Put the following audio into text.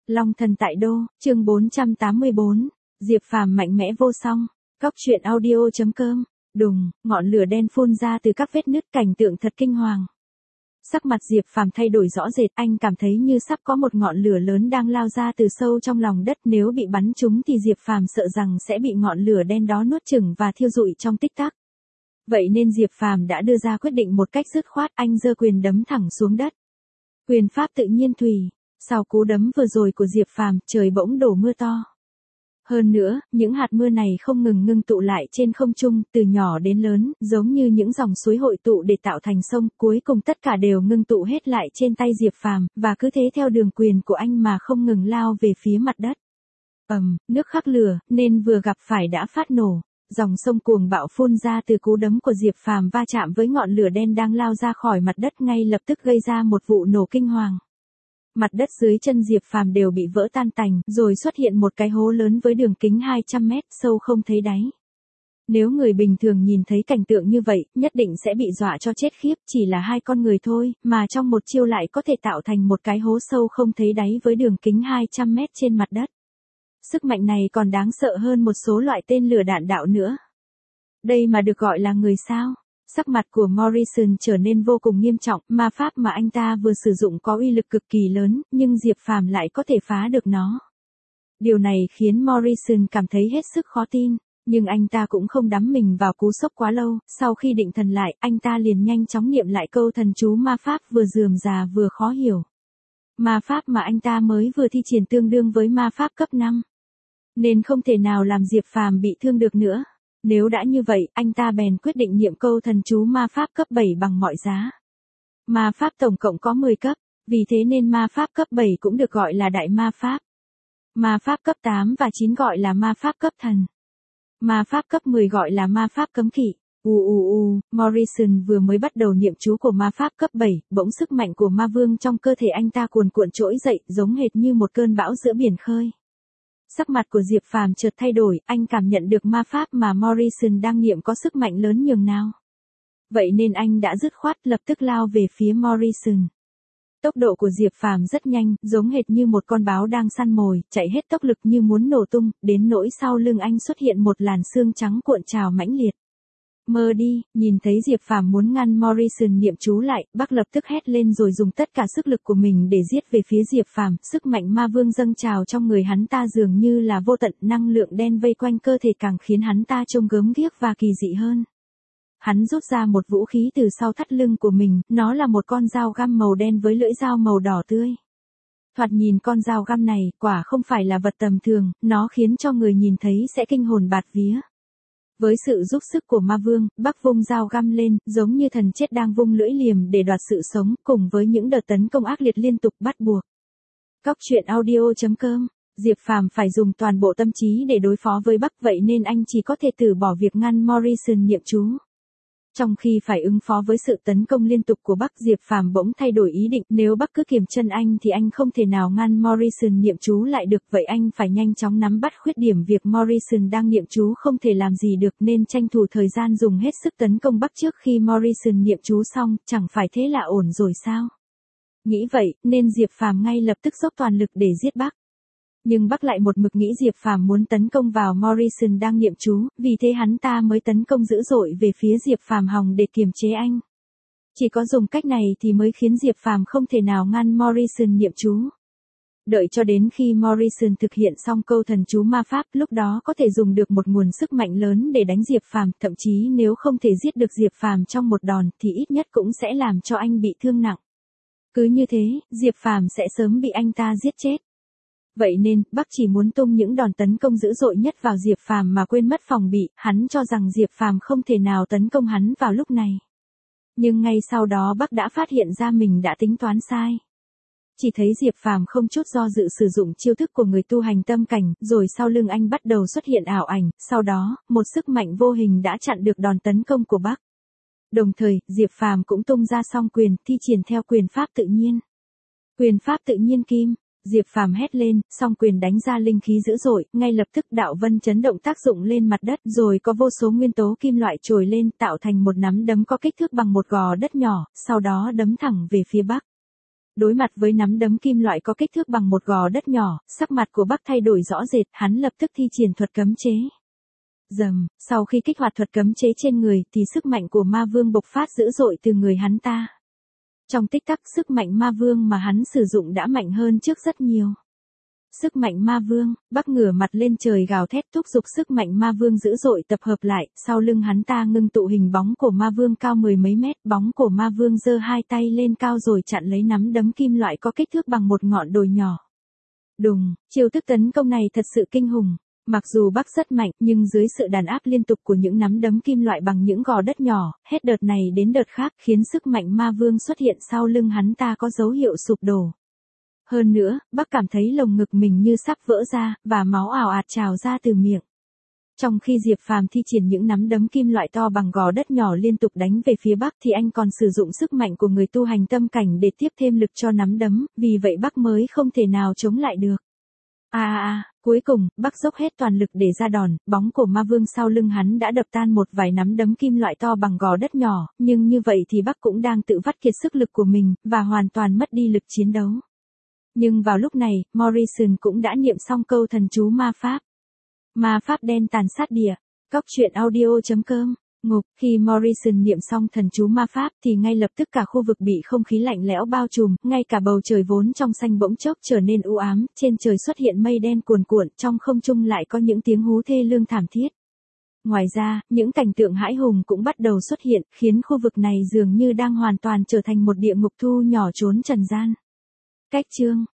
Long thần tại đô, chương 484, Diệp Phàm mạnh mẽ vô song. Góc truyện audio.com. Đùng, ngọn lửa đen phun ra từ các vết nứt, cảnh tượng thật kinh hoàng. Sắc mặt Diệp Phàm thay đổi rõ rệt, anh cảm thấy như sắp có một ngọn lửa lớn đang lao ra từ sâu trong lòng đất, nếu bị bắn trúng thì Diệp Phàm sợ rằng sẽ bị ngọn lửa đen đó nuốt chửng và thiêu rụi trong tích tắc. Vậy nên Diệp Phàm đã đưa ra quyết định một cách dứt khoát, anh giơ quyền đấm thẳng xuống đất. Quyền pháp tự nhiên thùy. Sau cú đấm vừa rồi của Diệp Phàm, trời bỗng đổ mưa to. Hơn nữa, những hạt mưa này không ngừng ngưng tụ lại trên không trung, từ nhỏ đến lớn, giống như những dòng suối hội tụ để tạo thành sông, cuối cùng tất cả đều ngưng tụ hết lại trên tay Diệp Phàm, và cứ thế theo đường quyền của anh mà không ngừng lao về phía mặt đất. Nước khắc lửa, nên vừa gặp phải đã phát nổ. Dòng sông cuồng bạo phun ra từ cú đấm của Diệp Phàm va chạm với ngọn lửa đen đang lao ra khỏi mặt đất, ngay lập tức gây ra một vụ nổ kinh hoàng. Mặt đất dưới chân Diệp Phàm đều bị vỡ tan tành, rồi xuất hiện một cái hố lớn với đường kính 200 mét, sâu không thấy đáy. Nếu người bình thường nhìn thấy cảnh tượng như vậy, nhất định sẽ bị dọa cho chết khiếp, chỉ là hai con người thôi, mà trong một chiêu lại có thể tạo thành một cái hố sâu không thấy đáy với đường kính 200 mét trên mặt đất. Sức mạnh này còn đáng sợ hơn một số loại tên lửa đạn đạo nữa. Đây mà được gọi là người sao? Sắc mặt của Morrison trở nên vô cùng nghiêm trọng, ma pháp mà anh ta vừa sử dụng có uy lực cực kỳ lớn, nhưng Diệp Phàm lại có thể phá được nó. Điều này khiến Morrison cảm thấy hết sức khó tin, nhưng anh ta cũng không đắm mình vào cú sốc quá lâu, sau khi định thần lại, anh ta liền nhanh chóng niệm lại câu thần chú ma pháp vừa rườm rà vừa khó hiểu. Ma pháp mà anh ta mới vừa thi triển tương đương với ma pháp cấp 5, nên không thể nào làm Diệp Phàm bị thương được nữa. Nếu đã như vậy, anh ta bèn quyết định niệm câu thần chú ma pháp cấp 7 bằng mọi giá. Ma pháp tổng cộng có 10 cấp, vì thế nên ma pháp cấp 7 cũng được gọi là đại ma pháp. Ma pháp cấp 8 và 9 gọi là ma pháp cấp thần. Ma pháp cấp 10 gọi là ma pháp cấm kỵ. Morrison vừa mới bắt đầu niệm chú của ma pháp cấp 7, bỗng sức mạnh của ma vương trong cơ thể anh ta cuồn cuộn trỗi dậy, giống hệt như một cơn bão giữa biển khơi. Sắc mặt của Diệp Phàm chợt thay đổi, anh cảm nhận được ma pháp mà Morrison đang niệm có sức mạnh lớn nhường nào. Vậy nên anh đã dứt khoát lập tức lao về phía Morrison. Tốc độ của Diệp Phàm rất nhanh, giống hệt như một con báo đang săn mồi, chạy hết tốc lực như muốn nổ tung, đến nỗi sau lưng anh xuất hiện một làn sương trắng cuộn trào mãnh liệt. Mơ đi, nhìn thấy Diệp Phàm muốn ngăn Morrison niệm chú lại, bác lập tức hét lên rồi dùng tất cả sức lực của mình để giết về phía Diệp Phàm, sức mạnh ma vương dâng trào trong người hắn ta dường như là vô tận, năng lượng đen vây quanh cơ thể càng khiến hắn ta trông gớm ghiếc và kỳ dị hơn. Hắn rút ra một vũ khí từ sau thắt lưng của mình, nó là một con dao găm màu đen với lưỡi dao màu đỏ tươi. Thoạt nhìn con dao găm này, quả không phải là vật tầm thường, nó khiến cho người nhìn thấy sẽ kinh hồn bạt vía. Với sự giúp sức của ma vương, bác vung dao găm lên, giống như thần chết đang vung lưỡi liềm để đoạt sự sống, cùng với những đợt tấn công ác liệt liên tục bắt buộc. Góc truyện audio.com. Diệp Phàm phải dùng toàn bộ tâm trí để đối phó với Bắc, vậy nên anh chỉ có thể từ bỏ việc ngăn Morrison niệm chú. Trong khi phải ứng phó với sự tấn công liên tục của Bắc, Diệp Phàm bỗng thay đổi ý định, nếu Bắc cứ kiềm chân anh thì anh không thể nào ngăn Morrison niệm chú lại được, vậy anh phải nhanh chóng nắm bắt khuyết điểm việc Morrison đang niệm chú không thể làm gì được, nên tranh thủ thời gian dùng hết sức tấn công Bắc trước khi Morrison niệm chú xong, chẳng phải thế là ổn rồi sao? Nghĩ vậy, nên Diệp Phàm ngay lập tức dốc toàn lực để giết Bắc. Nhưng Bắc lại một mực nghĩ Diệp Phàm muốn tấn công vào Morrison đang niệm chú, vì thế hắn ta mới tấn công dữ dội về phía Diệp Phàm hòng để kiềm chế anh. Chỉ có dùng cách này thì mới khiến Diệp Phàm không thể nào ngăn Morrison niệm chú. Đợi cho đến khi Morrison thực hiện xong câu thần chú ma pháp, lúc đó có thể dùng được một nguồn sức mạnh lớn để đánh Diệp Phàm, thậm chí nếu không thể giết được Diệp Phàm trong một đòn thì ít nhất cũng sẽ làm cho anh bị thương nặng. Cứ như thế, Diệp Phàm sẽ sớm bị anh ta giết chết. Vậy nên, Bắc chỉ muốn tung những đòn tấn công dữ dội nhất vào Diệp Phàm mà quên mất phòng bị, hắn cho rằng Diệp Phàm không thể nào tấn công hắn vào lúc này. Nhưng ngay sau đó Bắc đã phát hiện ra mình đã tính toán sai. Chỉ thấy Diệp Phàm không chút do dự sử dụng chiêu thức của người tu hành tâm cảnh, rồi sau lưng anh bắt đầu xuất hiện ảo ảnh, sau đó, một sức mạnh vô hình đã chặn được đòn tấn công của Bắc. Đồng thời, Diệp Phàm cũng tung ra song quyền, thi triển theo quyền pháp tự nhiên. Quyền pháp tự nhiên kim. Diệp Phàm hét lên, song quyền đánh ra linh khí dữ dội, ngay lập tức đạo vân chấn động tác dụng lên mặt đất, rồi có vô số nguyên tố kim loại trồi lên, tạo thành một nắm đấm có kích thước bằng một gò đất nhỏ, sau đó đấm thẳng về phía Bắc. Đối mặt với nắm đấm kim loại có kích thước bằng một gò đất nhỏ, sắc mặt của Bắc thay đổi rõ rệt, hắn lập tức thi triển thuật cấm chế. Rầm, sau khi kích hoạt thuật cấm chế trên người thì sức mạnh của ma vương bộc phát dữ dội từ người hắn ta. Trong tích tắc sức mạnh ma vương mà hắn sử dụng đã mạnh hơn trước rất nhiều. Sức mạnh ma vương, Bắc ngửa mặt lên trời gào thét thúc giục sức mạnh ma vương dữ dội tập hợp lại, sau lưng hắn ta ngưng tụ hình bóng của ma vương cao mười mấy mét, bóng của ma vương giơ hai tay lên cao rồi chặn lấy nắm đấm kim loại có kích thước bằng một ngọn đồi nhỏ. Đùng, chiêu thức tấn công này thật sự kinh hùng. Mặc dù Bắc rất mạnh, nhưng dưới sự đàn áp liên tục của những nắm đấm kim loại bằng những gò đất nhỏ, hết đợt này đến đợt khác khiến sức mạnh ma vương xuất hiện sau lưng hắn ta có dấu hiệu sụp đổ. Hơn nữa, Bắc cảm thấy lồng ngực mình như sắp vỡ ra, và máu ào ạt trào ra từ miệng. Trong khi Diệp Phàm thi triển những nắm đấm kim loại to bằng gò đất nhỏ liên tục đánh về phía Bắc thì anh còn sử dụng sức mạnh của người tu hành tâm cảnh để tiếp thêm lực cho nắm đấm, vì vậy Bắc mới không thể nào chống lại được. Cuối cùng, Bắc dốc hết toàn lực để ra đòn, bóng của ma vương sau lưng hắn đã đập tan một vài nắm đấm kim loại to bằng gò đất nhỏ, nhưng như vậy thì Bắc cũng đang tự vắt kiệt sức lực của mình, và hoàn toàn mất đi lực chiến đấu. Nhưng vào lúc này, Morrison cũng đã niệm xong câu thần chú ma pháp. Ma pháp đen tàn sát địa. Cóc truyện audio.com. Ngục, khi Morrison niệm xong thần chú ma pháp thì ngay lập tức cả khu vực bị không khí lạnh lẽo bao trùm, ngay cả bầu trời vốn trong xanh bỗng chốc trở nên u ám, trên trời xuất hiện mây đen cuồn cuộn, trong không trung lại có những tiếng hú thê lương thảm thiết. Ngoài ra, những cảnh tượng hãi hùng cũng bắt đầu xuất hiện, khiến khu vực này dường như đang hoàn toàn trở thành một địa ngục thu nhỏ trốn trần gian. Cách chương